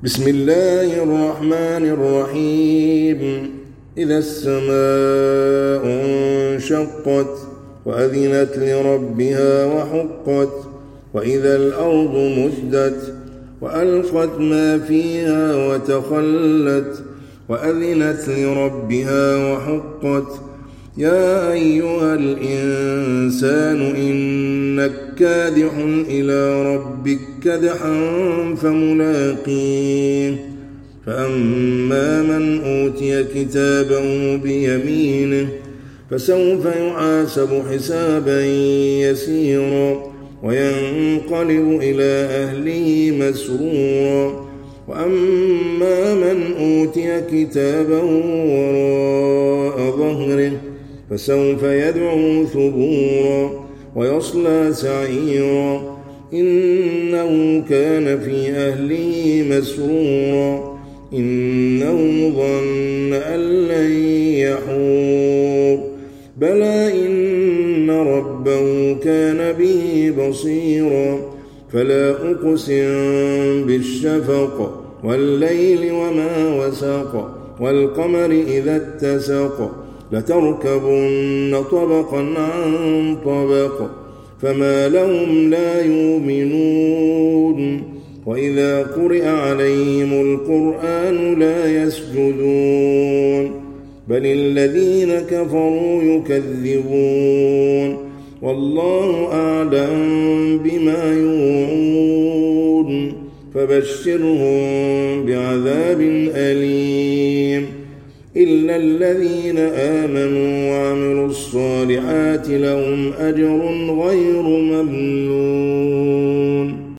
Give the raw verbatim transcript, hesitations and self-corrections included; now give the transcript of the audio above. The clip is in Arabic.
بسم الله الرحمن الرحيم إذا السماء انشقت وأذنت لربها وحقت وإذا الأرض مدت وألقت ما فيها وتخلت وأذنت لربها وحقت يا أيها الإنسان إنك كادح إلى ربك كدحا فملاقيه فأما من أوتي كتابه بيمينه فسوف يحاسب حسابا يسيرا وينقلب إلى أهله مسرورا وأما من أوتي كتابه وراء ظهره فسوف يدعو ثبورا ويصلى سعيرا إنه كان في أهله مسرورا إنه ظن أن لن يحور بلى إن ربه كان به بصيرا فلا أقسم بالشفق والليل وما وسق والقمر إذا اتسق لتركبن طبقا عن طبق فما لهم لا يؤمنون وإذا قرئ عليهم القرآن لا يسجدون بل الذين كفروا يكذبون والله أعلم بما يوعون فبشرهم بعذاب أليم إلا الذين آمنوا وعملوا الصالحات لهم أجر غير ممنون.